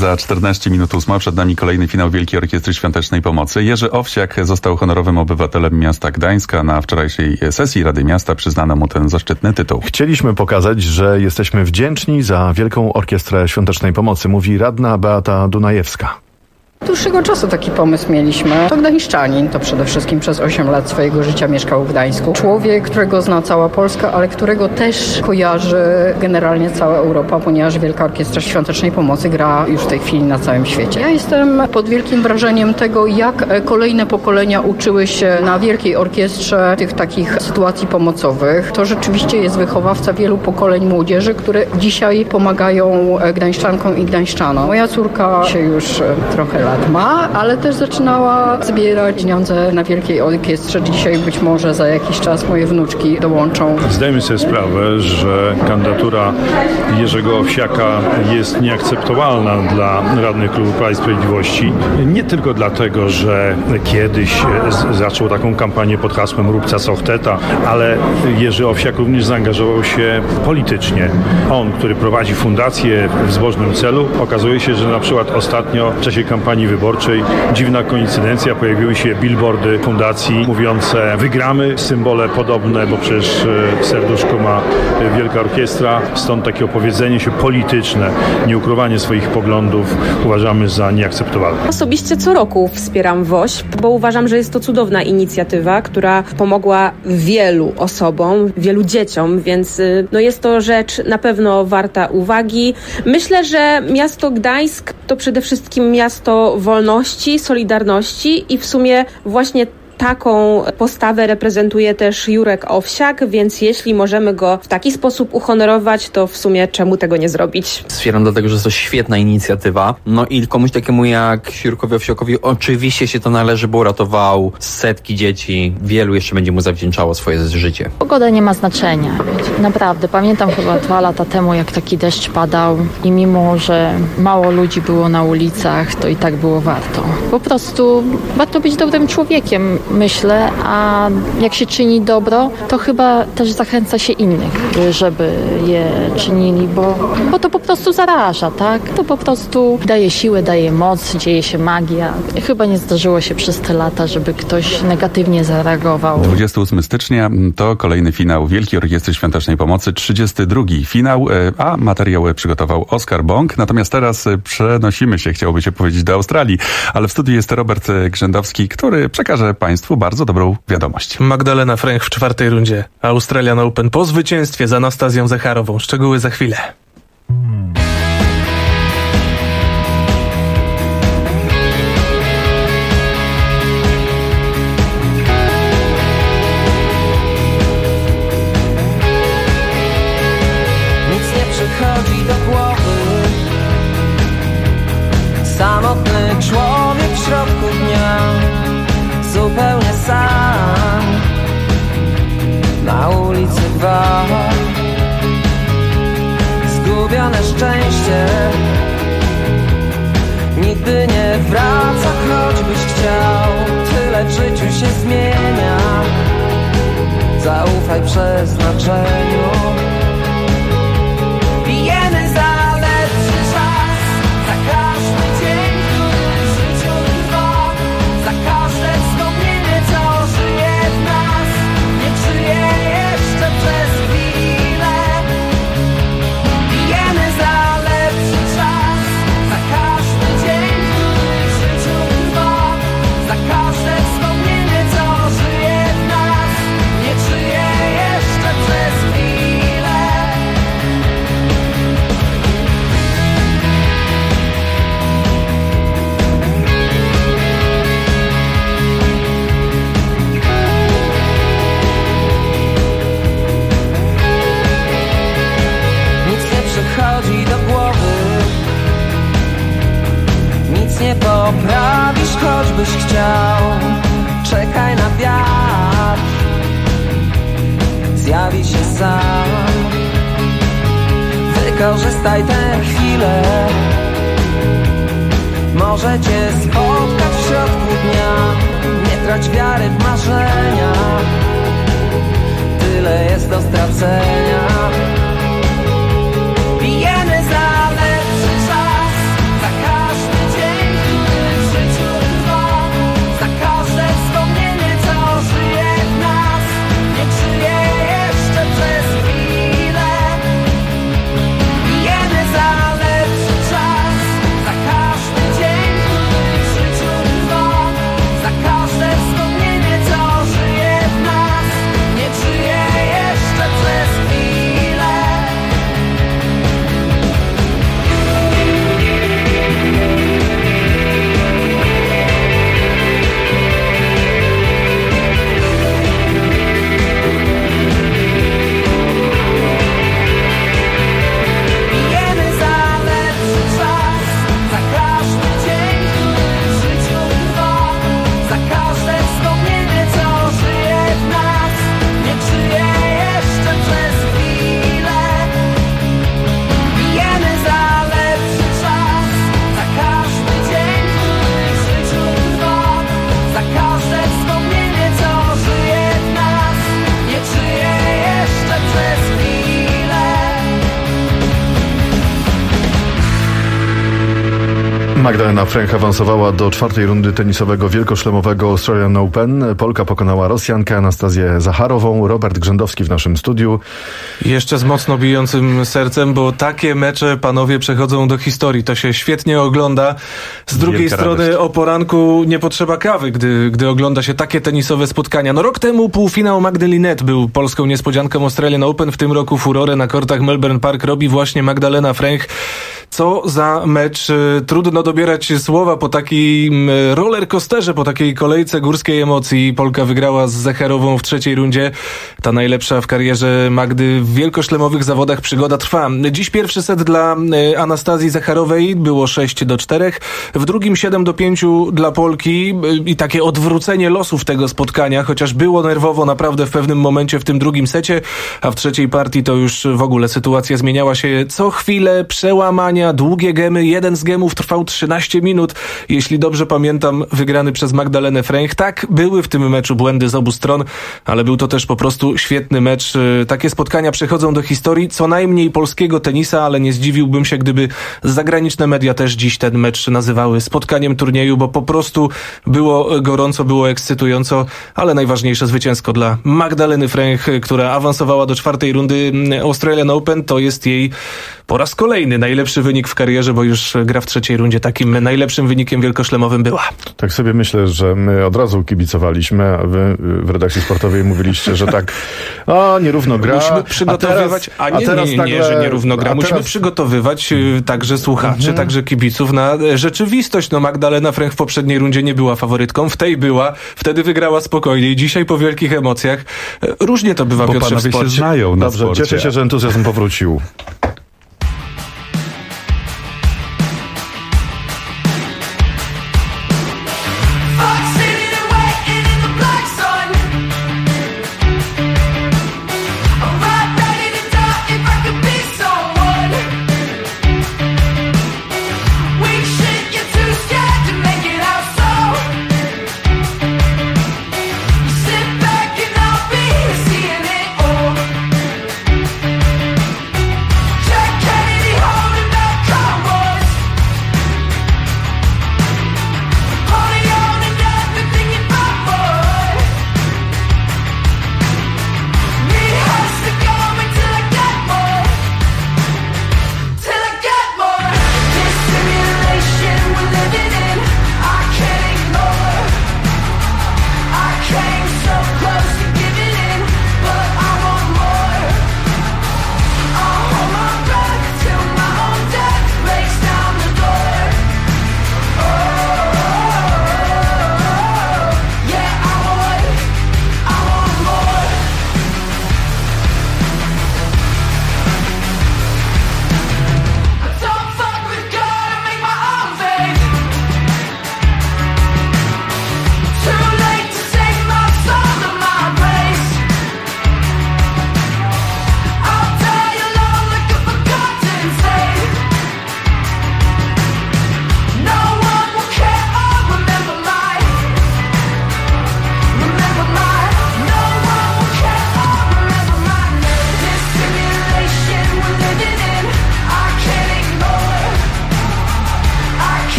Speaker 15: Za 14 minut 8 przed nami kolejny finał Wielkiej Orkiestry Świątecznej Pomocy. Jerzy Owsiak został honorowym obywatelem miasta Gdańska. Na wczorajszej sesji Rady Miasta przyznano mu ten zaszczytny tytuł.
Speaker 5: Chcieliśmy pokazać, że jesteśmy wdzięczni za Wielką Orkiestrę Świątecznej Pomocy, mówi radna Beata Dunajewska.
Speaker 6: Dłuższego czasu taki pomysł mieliśmy. To gdańszczanin, to przede wszystkim przez 8 lat swojego życia mieszkał w Gdańsku. Człowiek, którego zna cała Polska, ale którego też kojarzy generalnie cała Europa, ponieważ Wielka Orkiestra Świątecznej Pomocy gra już w tej chwili na całym świecie. Ja jestem pod wielkim wrażeniem tego, jak kolejne pokolenia uczyły się na Wielkiej Orkiestrze tych takich sytuacji pomocowych. To rzeczywiście jest wychowawca wielu pokoleń młodzieży, które dzisiaj pomagają gdańszczankom i gdańszczanom. Moja córka się już trochę lat ma, ale też zaczynała zbierać pieniądze na Wielkiej Orkiestrze. Dzisiaj być może za jakiś czas moje wnuczki dołączą.
Speaker 13: Zdajemy sobie sprawę, że kandydatura Jerzego Owsiaka jest nieakceptowalna dla radnych Klubu Prawa i Sprawiedliwości. Nie tylko dlatego, że kiedyś zaczął taką kampanię pod hasłem Róbca Sochteta, ale Jerzy Owsiak również zaangażował się politycznie. On, który prowadzi fundację w zbożnym celu, okazuje się, że na przykład ostatnio w czasie kampanii wyborczej, dziwna koincydencja, pojawiły się billboardy fundacji mówiące wygramy, symbole podobne, bo przecież serduszko ma Wielka Orkiestra, stąd takie opowiedzenie się polityczne, nieukrywanie swoich poglądów uważamy za nieakceptowalne.
Speaker 14: Osobiście co roku wspieram WOŚP, bo uważam, że jest to cudowna inicjatywa, która pomogła wielu osobom, wielu dzieciom, więc jest to rzecz na pewno warta uwagi. Myślę, że miasto Gdańsk to przede wszystkim miasto wolności, solidarności i w sumie właśnie taką postawę reprezentuje też Jurek Owsiak, więc jeśli możemy go w taki sposób uhonorować, to w sumie czemu tego nie zrobić?
Speaker 17: Wspieram dlatego, że to świetna inicjatywa. No i komuś takiemu jak Jurkowi Owsiakowi oczywiście się to należy, bo uratował setki dzieci. Wielu jeszcze będzie mu zawdzięczało swoje życie.
Speaker 25: Pogoda nie ma znaczenia. Naprawdę, pamiętam chyba 2 lata temu, jak taki deszcz padał i mimo, że mało ludzi było na ulicach, to i tak było warto. Po prostu warto być dobrym człowiekiem, myślę, a jak się czyni dobro, to chyba też zachęca się innych, żeby je czynili, bo to po prostu zaraża, tak? To po prostu daje siłę, daje moc, dzieje się magia. Chyba nie zdarzyło się przez te lata, żeby ktoś negatywnie zareagował.
Speaker 15: 28 stycznia to kolejny finał Wielkiej Orkiestry Świątecznej Pomocy, 32 finał, a materiał przygotował Oskar Bąk. Natomiast teraz przenosimy się, chciałoby się powiedzieć, do Australii, ale w studiu jest Robert Grzędowski, który przekaże Państwu bardzo dobrą wiadomość.
Speaker 1: Magdalena Fręch w 4. rundzie. Australian Open po zwycięstwie z Anastazją Zacharową. Szczegóły za chwilę.
Speaker 11: Nic nie przychodzi do głowy. Samotny człowiek w środku dnia, zupełnie sam, na ulicy 2. Zgubione szczęście nigdy nie wraca, choćbyś chciał. Tyle w życiu się zmienia, zaufaj przeznaczeniu. Pijemy za lepszy czas, za każdy dzień, który w życiu trwa, za każde wspomnienie, co żyje w nas, nie żyje jeszcze przez chwilę. Pijemy za lepszy czas, za każdy dzień, który w życiu trwa, za każde wspomnienie, co żyje w nas, nie żyje jeszcze przez chwilę. Przychodzi do głowy, nic nie poprawisz, choćbyś chciał. Czekaj na wiatr, zjawi się sam. Wykorzystaj tę chwilę, może cię spotkać w środku dnia. Nie trać wiary w marzenia, tyle jest do stracenia. Pijemy za lepszy czas, za
Speaker 5: Magdalena Fręch awansowała do 4. rundy tenisowego wielkoszlemowego Australian Open. Polka pokonała Rosjankę Anastazję Zacharową. Robert Grzędowski w naszym studiu.
Speaker 1: Jeszcze z mocno bijącym sercem, bo takie mecze, panowie, przechodzą do historii. To się świetnie ogląda. Z drugiej strony o poranku nie potrzeba kawy, gdy ogląda się takie tenisowe spotkania. No rok temu półfinał Magdy Linette był polską niespodzianką Australian Open. W tym roku furorę na kortach Melbourne Park robi właśnie Magdalena Fręch. Co za mecz. Trudno dobierać słowa po takim rollercoasterze, po takiej kolejce górskiej emocji. Polka wygrała z Zacharową w 3. rundzie. Ta najlepsza w karierze Magdy w wielkoszlemowych zawodach przygoda trwa. Dziś pierwszy set dla Anastazji Zacharowej było 6-4. W drugim 7-5 dla Polki i takie odwrócenie losów tego spotkania, chociaż było nerwowo naprawdę w pewnym momencie w tym drugim secie, a w trzeciej partii to już w ogóle sytuacja zmieniała się co chwilę, przełamania, długie gemy. Jeden z gemów trwał 13 minut. Jeśli dobrze pamiętam, wygrany przez Magdalenę Fręch. Tak, były w tym meczu błędy z obu stron, ale był to też po prostu świetny mecz. Takie spotkania przechodzą do historii, co najmniej polskiego tenisa, ale nie zdziwiłbym się, gdyby zagraniczne media też dziś ten mecz nazywały spotkaniem turnieju, bo po prostu było gorąco, było ekscytująco, ale najważniejsze zwycięsko dla Magdaleny Fręch, która awansowała do 4. rundy Australian Open. To jest jej po raz kolejny najlepszy wynik w karierze, bo już gra w 3. rundzie. Takim najlepszym wynikiem wielkoszlemowym była.
Speaker 5: Tak sobie myślę, że my od razu kibicowaliśmy, a wy w redakcji sportowej mówiliście, że tak, nierówno gra.
Speaker 1: Musimy przygotowywać, że nierówno gra. Musimy przygotowywać także słuchaczy, także kibiców na rzeczywistość. No Magdalena Fręch w poprzedniej rundzie nie była faworytką, w tej była, wtedy wygrała spokojniej. Dzisiaj po wielkich emocjach różnie to bywa, Piotrze, w sporcie.
Speaker 5: Się znają na sporcie. Cieszę się, że entuzjazm powrócił.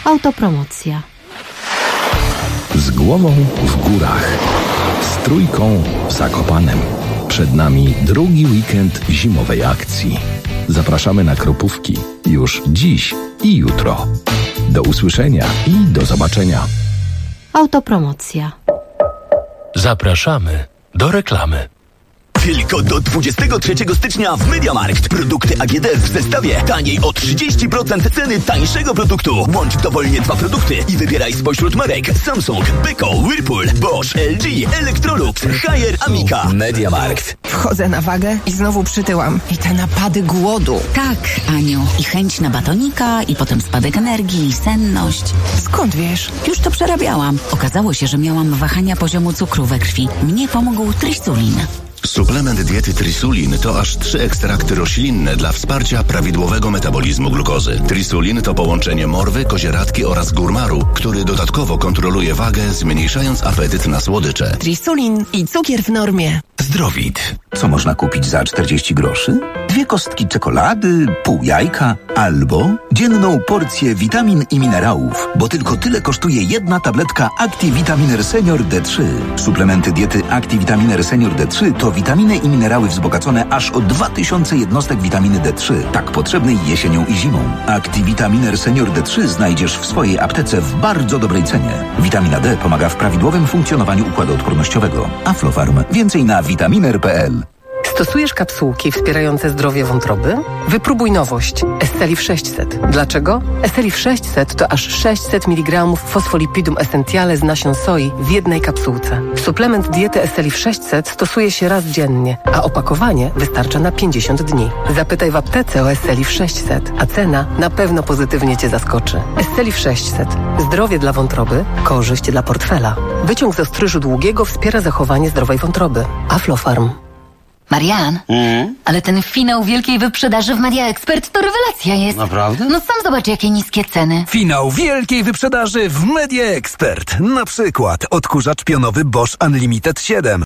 Speaker 18: Autopromocja.
Speaker 19: Z głową w górach, z trójką w Zakopanem. Przed nami drugi weekend zimowej akcji. Zapraszamy na Kropówki już dziś i jutro. Do usłyszenia i do zobaczenia.
Speaker 18: Autopromocja.
Speaker 4: Zapraszamy do reklamy.
Speaker 3: Tylko do 23 stycznia w MediaMarkt. Produkty AGD w zestawie taniej o 30% ceny tańszego produktu. Łącz dowolnie 2 produkty i wybieraj spośród marek Samsung, Beko, Whirlpool, Bosch, LG, Electrolux, Haier, Amica. MediaMarkt.
Speaker 20: Wchodzę na wagę i znowu przytyłam. I te napady głodu.
Speaker 21: Tak, Aniu. I chęć na batonika, i potem spadek energii, i senność.
Speaker 20: Skąd wiesz?
Speaker 21: Już to przerabiałam. Okazało się, że miałam wahania poziomu cukru we krwi. Mnie pomógł Trisulin.
Speaker 22: Suplement diety Trisulin to aż 3 ekstrakty roślinne dla wsparcia prawidłowego metabolizmu glukozy. Trisulin to połączenie morwy, kozieradki oraz górmaru, który dodatkowo kontroluje wagę, zmniejszając apetyt na słodycze.
Speaker 20: Trisulin i cukier w normie.
Speaker 23: Zdrowit. Co można kupić za 40 groszy? 2 kostki czekolady, pół jajka albo dzienną porcję witamin i minerałów, bo tylko tyle kosztuje 1 tabletka ActiVitaminer Senior D3. Suplementy diety ActiVitaminer Senior D3 to witaminy i minerały wzbogacone aż o 2000 jednostek witaminy D3, tak potrzebnej jesienią i zimą. ActiVitaminer Senior D3 znajdziesz w swojej aptece w bardzo dobrej cenie. Witamina D pomaga w prawidłowym funkcjonowaniu układu odpornościowego. Aflofarm. Więcej na vitaminer.pl.
Speaker 20: Stosujesz kapsułki wspierające zdrowie wątroby? Wypróbuj nowość. Estelif 600. Dlaczego? Estelif 600 to aż 600 mg fosfolipidum essentiale z nasion soi w jednej kapsułce. Suplement diety Estelif 600 stosuje się raz dziennie, a opakowanie wystarcza na 50 dni. Zapytaj w aptece o Estelif 600, a cena na pewno pozytywnie Cię zaskoczy. Estelif 600. Zdrowie dla wątroby, korzyść dla portfela. Wyciąg z ostryżu długiego wspiera zachowanie zdrowej wątroby. Aflofarm.
Speaker 18: Marian, ale ten finał wielkiej wyprzedaży w Media Expert to rewelacja jest.
Speaker 26: Naprawdę?
Speaker 18: No sam zobacz, jakie niskie ceny.
Speaker 26: Finał wielkiej wyprzedaży w Media Expert. Na przykład odkurzacz pionowy Bosch Unlimited 7